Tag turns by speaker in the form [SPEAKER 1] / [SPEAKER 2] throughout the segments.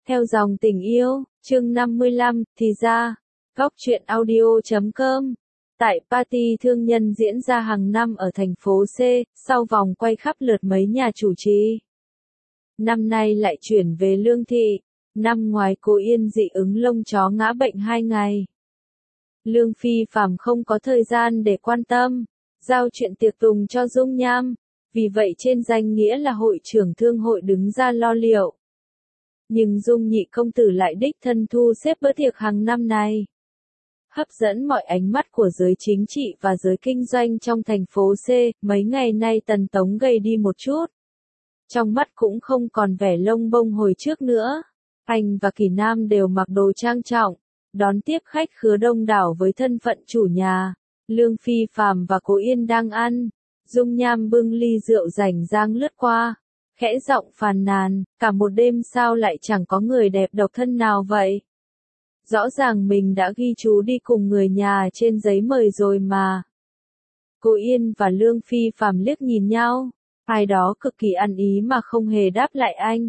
[SPEAKER 1] Theo dòng tình yêu, chương 55, thì ra, góc truyện audio.com. Tại party thương nhân diễn ra hàng năm ở thành phố C, sau vòng quay khắp lượt mấy nhà chủ trì. Năm nay lại chuyển về Lương Thị, năm ngoài cô Yên dị ứng lông chó ngã bệnh 2 ngày. Lương Phi Phạm không có thời gian để quan tâm, giao chuyện tiệc tùng cho Dung Nham, vì vậy trên danh nghĩa là hội trưởng thương hội đứng ra lo liệu. Nhưng Dung nhị công tử lại đích thân thu xếp bữa tiệc hàng năm này. Hấp dẫn mọi ánh mắt của giới chính trị và giới kinh doanh trong thành phố C, mấy ngày nay Tần Tống gầy đi một chút. Trong mắt cũng không còn vẻ lông bông hồi trước nữa. Anh và Kỳ Nam đều mặc đồ trang trọng, đón tiếp khách khứa đông đảo với thân phận chủ nhà. Lương Phi Phạm và Cố Yên đang ăn. Dung Nham bưng ly rượu rảnh rang lướt qua, khẽ giọng phàn nàn, cả một đêm sao lại chẳng có người đẹp độc thân nào vậy? Rõ ràng mình đã ghi chú đi cùng người nhà trên giấy mời rồi mà. Cố Yên và Lương Phi Phạm liếc nhìn nhau, ai đó cực kỳ ăn ý mà không hề đáp lại anh.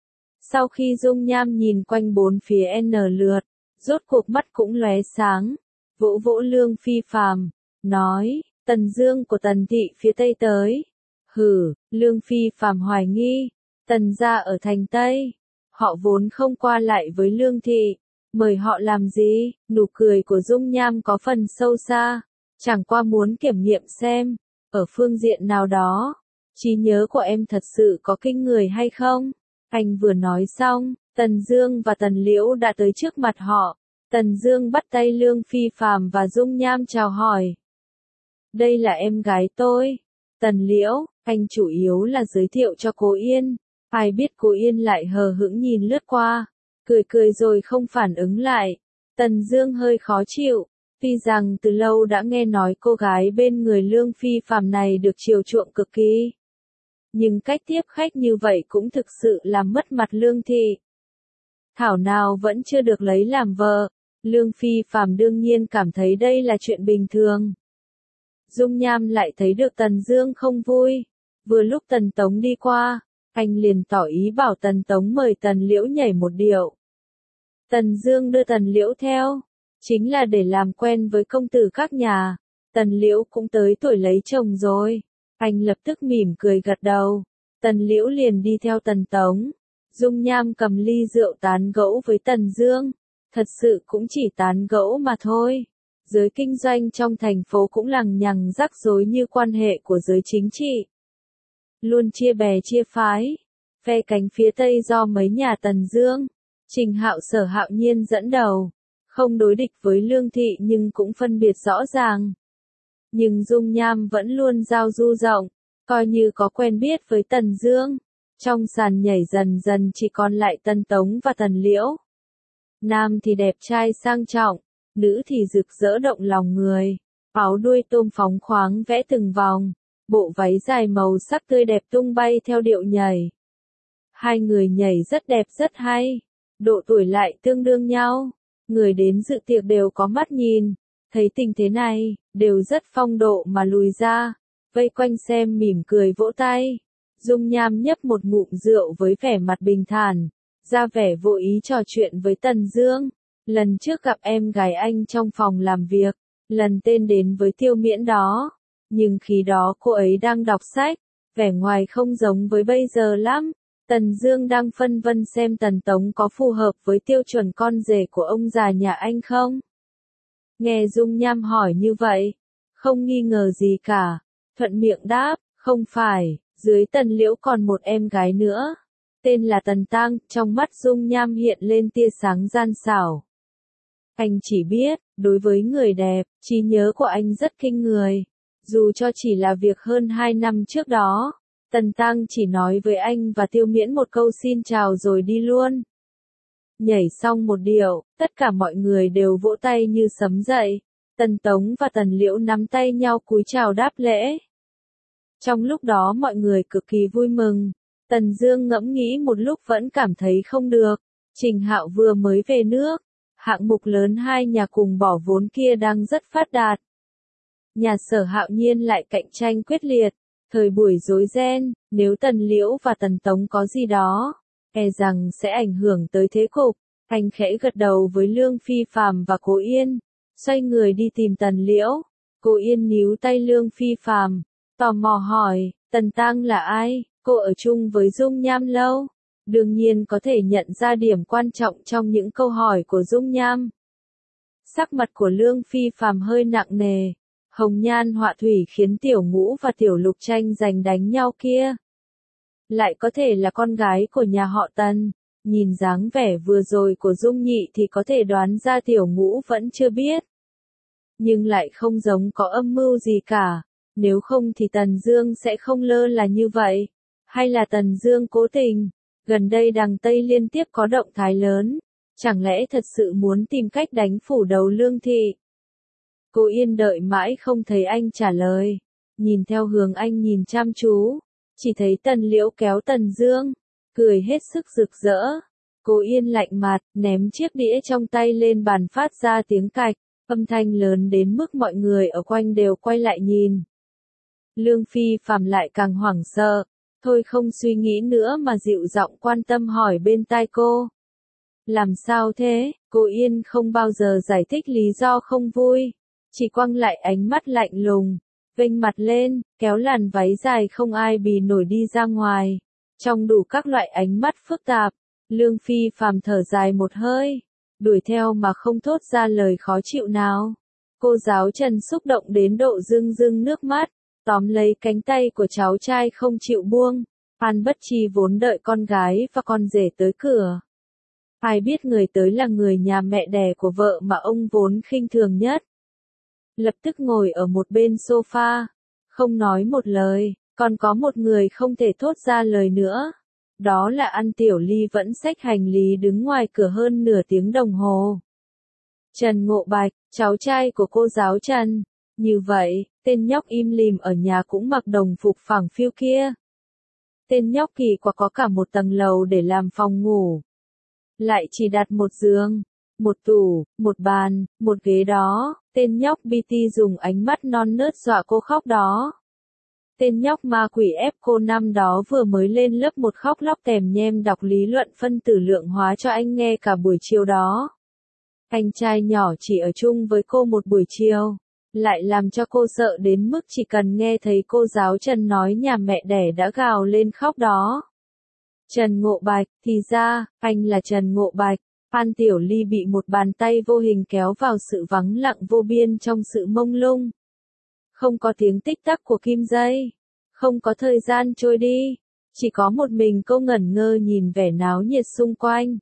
[SPEAKER 1] Sau khi Dung Nham nhìn quanh bốn phía n lượt, rốt cuộc mắt cũng lóe sáng, vỗ vỗ Lương Phi Phạm, nói, Tần Dương của Tần thị phía Tây tới. Hử, Lương Phi Phạm hoài nghi, Tần gia ở thành Tây, họ vốn không qua lại với Lương thị, mời họ làm gì? Nụ cười của Dung Nham có phần sâu xa, chẳng qua muốn kiểm nghiệm xem, ở phương diện nào đó, trí nhớ của em thật sự có kinh người hay không? Anh vừa nói xong, Tần Dương và Tần Liễu đã tới trước mặt họ. Tần Dương bắt tay Lương Phi Phạm và Dung Nham chào hỏi. Đây là em gái tôi. Tần Liễu, anh chủ yếu là giới thiệu cho Cố Yên. Ai biết Cố Yên lại hờ hững nhìn lướt qua, cười cười rồi không phản ứng lại. Tần Dương hơi khó chịu, tuy rằng từ lâu đã nghe nói cô gái bên người Lương Phi Phạm này được chiều chuộng cực kỳ. Nhưng cách tiếp khách như vậy cũng thực sự làm mất mặt Lương thị. Thảo nào vẫn chưa được lấy làm vợ, Lương Phi Phạm đương nhiên cảm thấy đây là chuyện bình thường. Dung Nham lại thấy được Tần Dương không vui. Vừa lúc Tần Tống đi qua, anh liền tỏ ý bảo Tần Tống mời Tần Liễu nhảy một điệu. Tần Dương đưa Tần Liễu theo, chính là để làm quen với công tử các nhà. Tần Liễu cũng tới tuổi lấy chồng rồi. Anh lập tức mỉm cười gật đầu. Tần Liễu liền đi theo Tần Tống. Dung Nham cầm ly rượu tán gẫu với Tần Dương. Thật sự cũng chỉ tán gẫu mà thôi. Giới kinh doanh trong thành phố cũng lằng nhằng rắc rối như quan hệ của giới chính trị. Luôn chia bè chia phái. Phe cánh phía Tây do mấy nhà Tần Dương, Trình Hạo Sở Hạo Nhiên dẫn đầu. Không đối địch với Lương thị nhưng cũng phân biệt rõ ràng. Nhưng Dung Nham vẫn luôn giao du rộng, coi như có quen biết với Tần Dương. Trong sàn nhảy dần dần chỉ còn lại Tần Tống và Tần Liễu. Nam thì đẹp trai sang trọng, nữ thì rực rỡ động lòng người, áo đuôi tôm phóng khoáng vẽ từng vòng, bộ váy dài màu sắc tươi đẹp tung bay theo điệu nhảy. Hai người nhảy rất đẹp rất hay, độ tuổi lại tương đương nhau, người đến dự tiệc đều có mắt nhìn, thấy tình thế này, đều rất phong độ mà lùi ra, vây quanh xem mỉm cười vỗ tay. Dung Nham nhấp một ngụm rượu với vẻ mặt bình thản, ra vẻ vô ý trò chuyện với Tần Dương. Lần trước gặp em gái anh trong phòng làm việc, lần tên đến với Tiêu Miễn đó, nhưng khi đó cô ấy đang đọc sách, vẻ ngoài không giống với bây giờ lắm. Tần Dương đang phân vân xem Tần Tống có phù hợp với tiêu chuẩn con rể của ông già nhà anh không. Nghe Dung Nham hỏi như vậy, không nghi ngờ gì cả, thuận miệng đáp, không phải, dưới Tần Liễu còn một em gái nữa, tên là Tần Tang. Trong mắt Dung Nham hiện lên tia sáng gian xảo. Anh chỉ biết, đối với người đẹp, trí nhớ của anh rất kinh người. Dù cho chỉ là việc hơn 2 năm trước đó, Tần Tang chỉ nói với anh và Tiêu Miễn một câu xin chào rồi đi luôn. Nhảy xong một điệu, tất cả mọi người đều vỗ tay như sấm dậy. Tần Tống và Tần Liễu nắm tay nhau cúi chào đáp lễ. Trong lúc đó mọi người cực kỳ vui mừng. Tần Dương ngẫm nghĩ một lúc vẫn cảm thấy không được. Trình Hạo vừa mới về nước. Hạng mục lớn hai nhà cùng bỏ vốn kia đang rất phát đạt. Nhà Sở Hạo Nhiên lại cạnh tranh quyết liệt. Thời buổi rối ren, nếu Tần Liễu và Tần Tống có gì đó, e rằng sẽ ảnh hưởng tới thế cục. Anh khẽ gật đầu với Lương Phi Phàm và Cố Yên, xoay người đi tìm Tần Liễu. Cố Yên níu tay Lương Phi Phàm, tò mò hỏi, Tần Tăng là ai? Cô ở chung với Dung Nham lâu, đương nhiên có thể nhận ra điểm quan trọng trong những câu hỏi của Dung Nham. Sắc mặt của Lương Phi Phàm hơi nặng nề, hồng nhan họa thủy khiến Tiểu Ngũ và Tiểu Lục tranh giành đánh nhau kia. Lại có thể là con gái của nhà họ Tần, nhìn dáng vẻ vừa rồi của Dung Nhị thì có thể đoán ra Tiểu Ngũ vẫn chưa biết. Nhưng lại không giống có âm mưu gì cả, nếu không thì Tần Dương sẽ không lơ là như vậy. Hay là Tần Dương cố tình, gần đây đằng Tây liên tiếp có động thái lớn, chẳng lẽ thật sự muốn tìm cách đánh phủ đầu Lương Thị? Cố Yên đợi mãi không thấy anh trả lời, nhìn theo hướng anh nhìn chăm chú, chỉ thấy Tần Liễu kéo Tần Dương, cười hết sức rực rỡ. Cố Yên lạnh mặt, ném chiếc đĩa trong tay lên bàn phát ra tiếng cạch, âm thanh lớn đến mức mọi người ở quanh đều quay lại nhìn. Lương Phi Phàm lại càng hoảng sợ, thôi không suy nghĩ nữa mà dịu giọng quan tâm hỏi bên tai cô. Làm sao thế? Cố Yên không bao giờ giải thích lý do không vui, chỉ quăng lại ánh mắt lạnh lùng, vênh mặt lên, kéo làn váy dài không ai bì nổi đi ra ngoài. Trong đủ các loại ánh mắt phức tạp, Lương Phi Phàm thở dài một hơi, đuổi theo mà không thốt ra lời khó chịu nào. Cô giáo Trần xúc động đến độ rưng rưng nước mắt, tóm lấy cánh tay của cháu trai không chịu buông. An Bất Chi vốn đợi con gái và con rể tới cửa. Ai biết người tới là người nhà mẹ đẻ của vợ mà ông vốn khinh thường nhất. Lập tức ngồi ở một bên sofa, không nói một lời, còn có một người không thể thốt ra lời nữa. Đó là An Tiểu Ly vẫn xách hành lý đứng ngoài cửa hơn nửa tiếng đồng hồ. Trần Ngộ Bạch, cháu trai của cô giáo Trần. Như vậy, tên nhóc im lìm ở nhà cũng mặc đồng phục phẳng phiu kia. Tên nhóc kỳ quả có cả một tầng lầu để làm phòng ngủ. Lại chỉ đặt một giường, một tủ, một bàn, một ghế đó. Tên nhóc BT dùng ánh mắt non nớt dọa cô khóc đó. Tên nhóc ma quỷ ép cô năm đó vừa mới lên lớp 1 khóc lóc tèm nhem đọc lý luận phân tử lượng hóa cho anh nghe cả buổi chiều đó. Anh trai nhỏ chỉ ở chung với cô một buổi chiều, lại làm cho cô sợ đến mức chỉ cần nghe thấy cô giáo Trần nói nhà mẹ đẻ đã gào lên khóc đó. Trần Ngộ Bạch, thì ra, anh là Trần Ngộ Bạch. An Tiểu Ly bị một bàn tay vô hình kéo vào sự vắng lặng vô biên trong sự mông lung. Không có tiếng tích tắc của kim dây, không có thời gian trôi đi, chỉ có một mình cô ngẩn ngơ nhìn vẻ náo nhiệt xung quanh.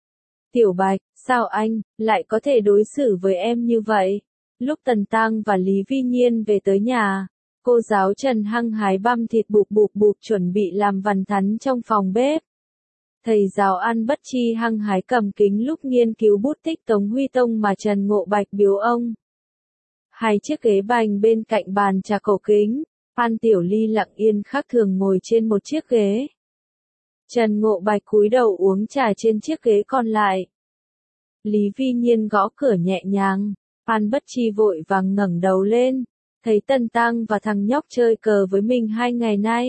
[SPEAKER 1] Tiểu Bạch, sao anh lại có thể đối xử với em như vậy? Lúc Tần Tăng và Lý Vi Nhiên về tới nhà, cô giáo Trần hăng hái băm thịt bụp bụp chuẩn bị làm vằn thắn trong phòng bếp. Thầy giáo An Bất Chi hăng hái cầm kính lúc nghiên cứu bút tích Tống Huy Tông mà Trần Ngộ Bạch biếu ông. Hai chiếc ghế bành bên cạnh bàn trà cổ kính, An Tiểu Ly lặng yên khác thường ngồi trên một chiếc ghế. Trần Ngộ Bạch cúi đầu uống trà trên chiếc ghế còn lại. Lý Vi Nhiên gõ cửa nhẹ nhàng, An Bất Chi vội vàng ngẩng đầu lên, thấy Tần Tăng và thằng nhóc chơi cờ với mình 2 ngày nay.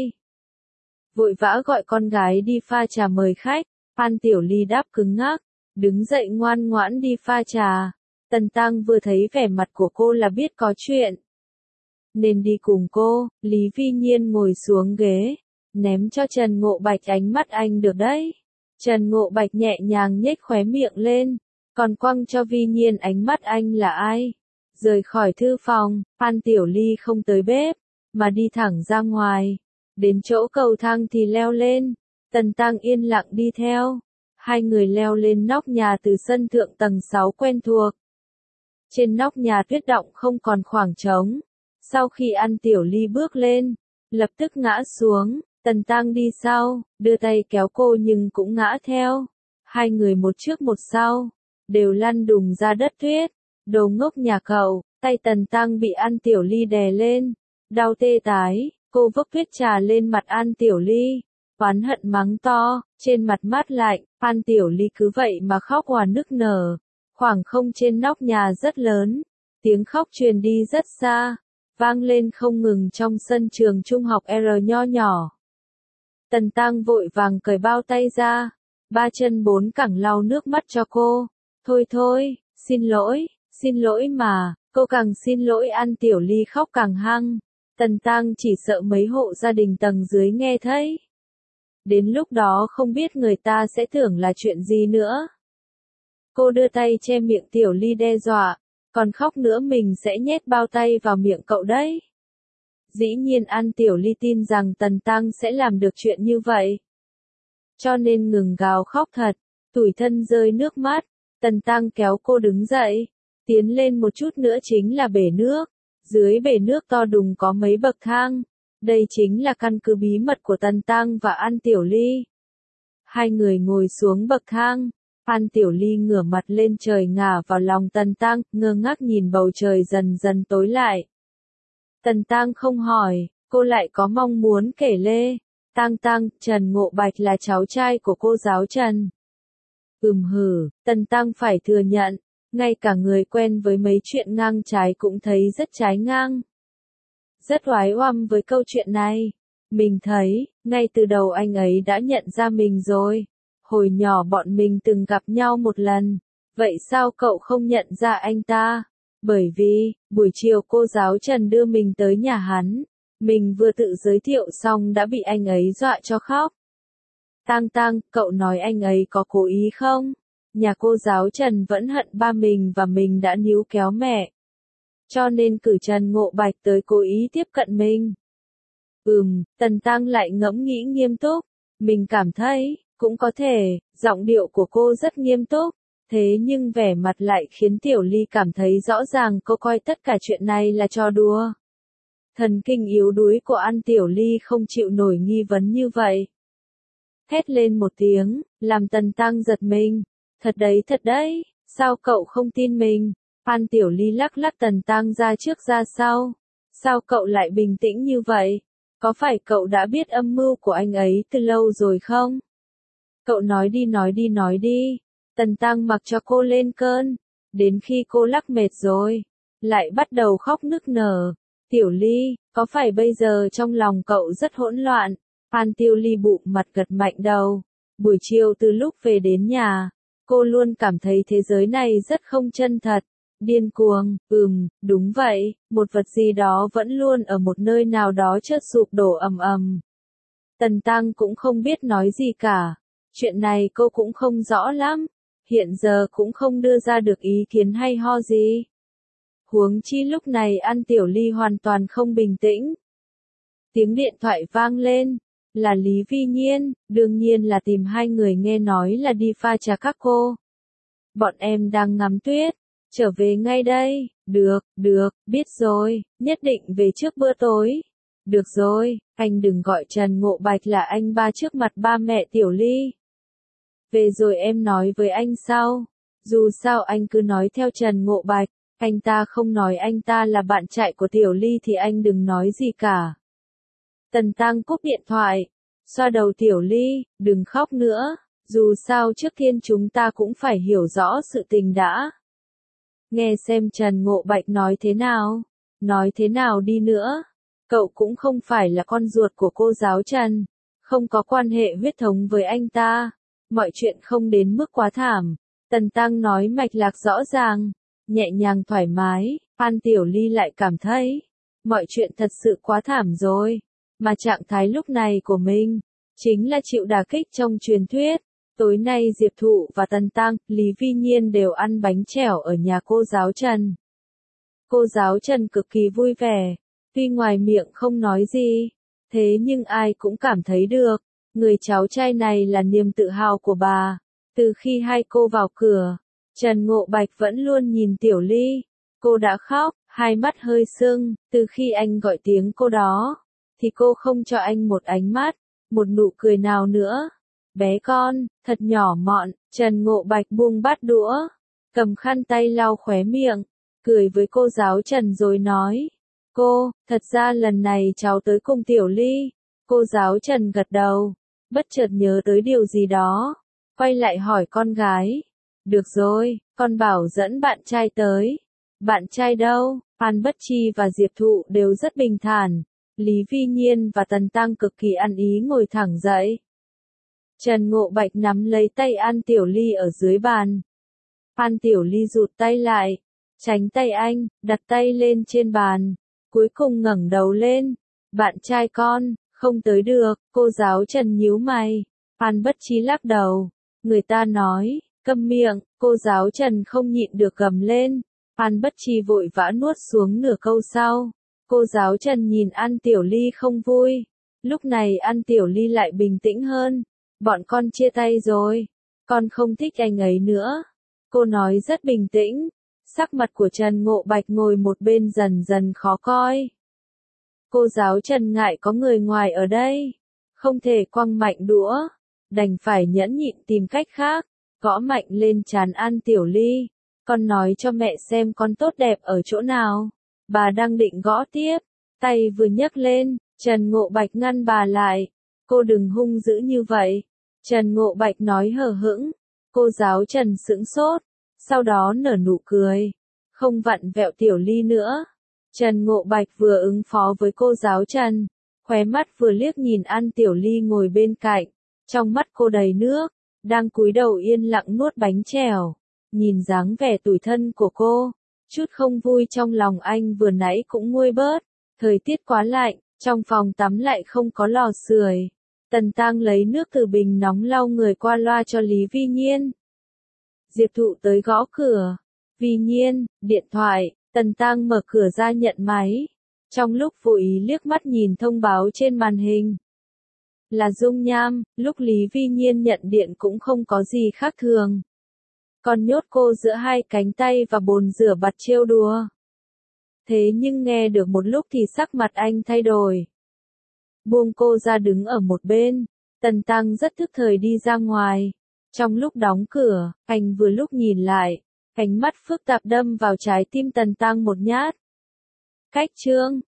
[SPEAKER 1] Vội vã gọi con gái đi pha trà mời khách, An Tiểu Ly đáp cứng ngắc, đứng dậy ngoan ngoãn đi pha trà. Tần Tăng vừa thấy vẻ mặt của cô là biết có chuyện. Nên đi cùng cô. Lý Vi Nhiên ngồi xuống ghế, ném cho Trần Ngộ Bạch ánh mắt anh được đấy. Trần Ngộ Bạch nhẹ nhàng nhếch khóe miệng lên, còn quăng cho Vi Nhiên ánh mắt anh là ai. Rời khỏi thư phòng, An Tiểu Ly không tới bếp, mà đi thẳng ra ngoài. Đến chỗ cầu thang thì leo lên, Tần Tăng yên lặng đi theo. Hai người leo lên nóc nhà từ sân thượng tầng 6 quen thuộc. Trên nóc nhà tuyết động không còn khoảng trống. Sau khi An Tiểu Ly bước lên, lập tức ngã xuống, Tần Tăng đi sau, đưa tay kéo cô nhưng cũng ngã theo. Hai người một trước một sau, đều lăn đùng ra đất tuyết. Đồ ngốc nhà cậu, tay Tần Tăng bị An Tiểu Ly đè lên, đau tê tái, cô vốc tuyết trà lên mặt An Tiểu Ly, oán hận mắng to, trên mặt mát lạnh, An Tiểu Ly cứ vậy mà khóc òa nức nở. Khoảng không trên nóc nhà rất lớn, tiếng khóc truyền đi rất xa, vang lên không ngừng trong sân trường trung học R nho nhỏ. Tần Tăng vội vàng cởi bao tay ra, ba chân bốn cẳng lau nước mắt cho cô. Thôi thôi, xin lỗi mà, cô càng xin lỗi An Tiểu Ly khóc càng hăng. Tần Tăng chỉ sợ mấy hộ gia đình tầng dưới nghe thấy. Đến lúc đó không biết người ta sẽ tưởng là chuyện gì nữa. Cô đưa tay che miệng Tiểu Ly đe dọa, còn khóc nữa mình sẽ nhét bao tay vào miệng cậu đấy. Dĩ nhiên An Tiểu Ly tin rằng Tần Tăng sẽ làm được chuyện như vậy. Cho nên ngừng gào khóc thật, tủi thân rơi nước mắt. Tần Tăng kéo cô đứng dậy, tiến lên một chút nữa chính là bể nước. Dưới bể nước to đùng có mấy bậc thang. Đây chính là căn cứ bí mật của Tần Tăng và An Tiểu Ly. Hai người ngồi xuống bậc thang. An Tiểu Ly ngửa mặt lên trời ngả vào lòng Tần Tăng, ngơ ngác nhìn bầu trời dần dần tối lại. Tần Tăng không hỏi, cô lại có mong muốn kể lê. Tăng, Trần Ngộ Bạch là cháu trai của cô giáo Trần. Tần Tăng phải thừa nhận, ngay cả người quen với mấy chuyện ngang trái cũng thấy rất trái ngang. Rất oái oăm với câu chuyện này. Mình thấy, ngay từ đầu anh ấy đã nhận ra mình rồi. Hồi nhỏ bọn mình từng gặp nhau một lần. Vậy sao cậu không nhận ra anh ta? Bởi vì, buổi chiều cô giáo Trần đưa mình tới nhà hắn. Mình vừa tự giới thiệu xong đã bị anh ấy dọa cho khóc. Tăng, cậu nói anh ấy có cố ý không? Nhà cô giáo Trần vẫn hận ba mình và mình đã níu kéo mẹ. Cho nên cử Trần Ngộ Bạch tới cố ý tiếp cận mình. Tần Tăng lại ngẫm nghĩ nghiêm túc. Mình cảm thấy, cũng có thể, giọng điệu của cô rất nghiêm túc. Thế nhưng vẻ mặt lại khiến Tiểu Ly cảm thấy rõ ràng cô coi tất cả chuyện này là trò đùa. Thần kinh yếu đuối của An Tiểu Ly không chịu nổi nghi vấn như vậy. Hét lên một tiếng, làm Tần Tăng giật mình. Thật đấy, sao cậu không tin mình? An Tiểu Ly lắc Tần Tăng ra trước ra sau. Sao cậu lại bình tĩnh như vậy? Có phải cậu đã biết âm mưu của anh ấy từ lâu rồi không? Cậu nói đi. Tần Tăng mặc cho cô lên cơn. Đến khi cô lắc mệt rồi, lại bắt đầu khóc nức nở. Tiểu Ly, có phải bây giờ trong lòng cậu rất hỗn loạn? An Tiểu Ly bụng mặt gật mạnh đầu. Buổi chiều từ lúc về đến nhà, cô luôn cảm thấy thế giới này rất không chân thật. Điên cuồng, đúng vậy, một vật gì đó vẫn luôn ở một nơi nào đó chợt sụp đổ ầm ầm. Tần Tăng cũng không biết nói gì cả. Chuyện này cô cũng không rõ lắm. Hiện giờ cũng không đưa ra được ý kiến hay ho gì. Huống chi lúc này An Tiểu Ly hoàn toàn không bình tĩnh. Tiếng điện thoại vang lên. Là Lý Vi Nhiên, đương nhiên là tìm hai người nghe nói là đi pha trà các cô. Bọn em đang ngắm tuyết. Trở về ngay đây. Được, biết rồi, nhất định về trước bữa tối. Được rồi, anh đừng gọi Trần Ngộ Bạch là anh ba trước mặt ba mẹ Tiểu Ly. Về rồi em nói với anh sau. Dù sao anh cứ nói theo Trần Ngộ Bạch, anh ta không nói anh ta là bạn trai của Tiểu Ly thì anh đừng nói gì cả. Tần Tăng cúp điện thoại, xoa đầu Tiểu Ly, đừng khóc nữa, dù sao trước tiên chúng ta cũng phải hiểu rõ sự tình đã. Nghe xem Trần Ngộ Bạch nói thế nào đi nữa. Cậu cũng không phải là con ruột của cô giáo Trần, không có quan hệ huyết thống với anh ta. Mọi chuyện không đến mức quá thảm. Tần Tăng nói mạch lạc rõ ràng, nhẹ nhàng thoải mái. An Tiểu Ly lại cảm thấy, mọi chuyện thật sự quá thảm rồi. Mà trạng thái lúc này của mình, chính là chịu đả kích trong truyền thuyết. Tối nay Diệp Thụ và Tần Tăng, Lý Vi Nhiên đều ăn bánh chèo ở nhà cô giáo Trần. Cô giáo Trần cực kỳ vui vẻ, tuy ngoài miệng không nói gì, thế nhưng ai cũng cảm thấy được, người cháu trai này là niềm tự hào của bà. Từ khi hai cô vào cửa, Trần Ngộ Bạch vẫn luôn nhìn Tiểu Ly, cô đã khóc, hai mắt hơi sưng, từ khi anh gọi tiếng cô đó, thì cô không cho anh một ánh mắt, một nụ cười nào nữa. Bé con, thật nhỏ mọn, Trần Ngộ Bạch buông bát đũa, cầm khăn tay lau khóe miệng, cười với cô giáo Trần rồi nói, cô, thật ra lần này cháu tới cùng Tiểu Ly. Cô giáo Trần gật đầu, bất chợt nhớ tới điều gì đó, quay lại hỏi con gái, được rồi, con bảo dẫn bạn trai tới. Bạn trai đâu? An Bất Chi và Diệp Thụ đều rất bình thản, Lý Vi Nhiên và Tần Tăng cực kỳ ăn ý ngồi thẳng dậy. Trần Ngộ Bạch nắm lấy tay An Tiểu Ly ở dưới bàn. An Tiểu Ly rụt tay lại, tránh tay anh, đặt tay lên trên bàn, cuối cùng ngẩng đầu lên. Bạn trai con, không tới được, cô giáo Trần nhíu mày. An Bất Trí lắc đầu. Người ta nói, câm miệng, cô giáo Trần không nhịn được gầm lên. An Bất Trí vội vã nuốt xuống nửa câu sau. Cô giáo Trần nhìn An Tiểu Ly không vui. Lúc này An Tiểu Ly lại bình tĩnh hơn. Bọn con chia tay rồi. Con không thích anh ấy nữa. Cô nói rất bình tĩnh. Sắc mặt của Trần Ngộ Bạch ngồi một bên dần dần khó coi. Cô giáo Trần ngại có người ngoài ở đây. Không thể quăng mạnh đũa. Đành phải nhẫn nhịn tìm cách khác. Gõ mạnh lên trán An Tiểu Ly. Con nói cho mẹ xem con tốt đẹp ở chỗ nào. Bà đang định gõ tiếp. Tay vừa nhấc lên, Trần Ngộ Bạch ngăn bà lại. Cô đừng hung dữ như vậy. Trần Ngộ Bạch nói hờ hững. Cô giáo Trần sững sốt. Sau đó nở nụ cười. Không vặn vẹo Tiểu Ly nữa. Trần Ngộ Bạch vừa ứng phó với cô giáo Trần. Khóe mắt vừa liếc nhìn An Tiểu Ly ngồi bên cạnh. Trong mắt cô đầy nước. Đang cúi đầu yên lặng nuốt bánh trèo. Nhìn dáng vẻ tủi thân của cô. Chút không vui trong lòng anh vừa nãy cũng nguôi bớt. Thời tiết quá lạnh, trong phòng tắm lại không có lò sưởi. Tần Tăng lấy nước từ bình nóng lau người qua loa cho Lý Vi Nhiên. Diệp Thụ tới gõ cửa. Vi Nhiên, điện thoại. Tần Tăng mở cửa ra nhận máy. Trong lúc vô ý liếc mắt nhìn thông báo trên màn hình. Là Dung Nham, lúc Lý Vi Nhiên nhận điện cũng không có gì khác thường. Còn nhốt cô giữa hai cánh tay và bồn rửa bạt trêu đùa. Thế nhưng nghe được một lúc thì sắc mặt anh thay đổi. Buông cô ra đứng ở một bên, Tần Tăng rất thức thời đi ra ngoài. Trong lúc đóng cửa, anh vừa lúc nhìn lại, ánh mắt phức tạp đâm vào trái tim Tần Tăng một nhát. Cách chương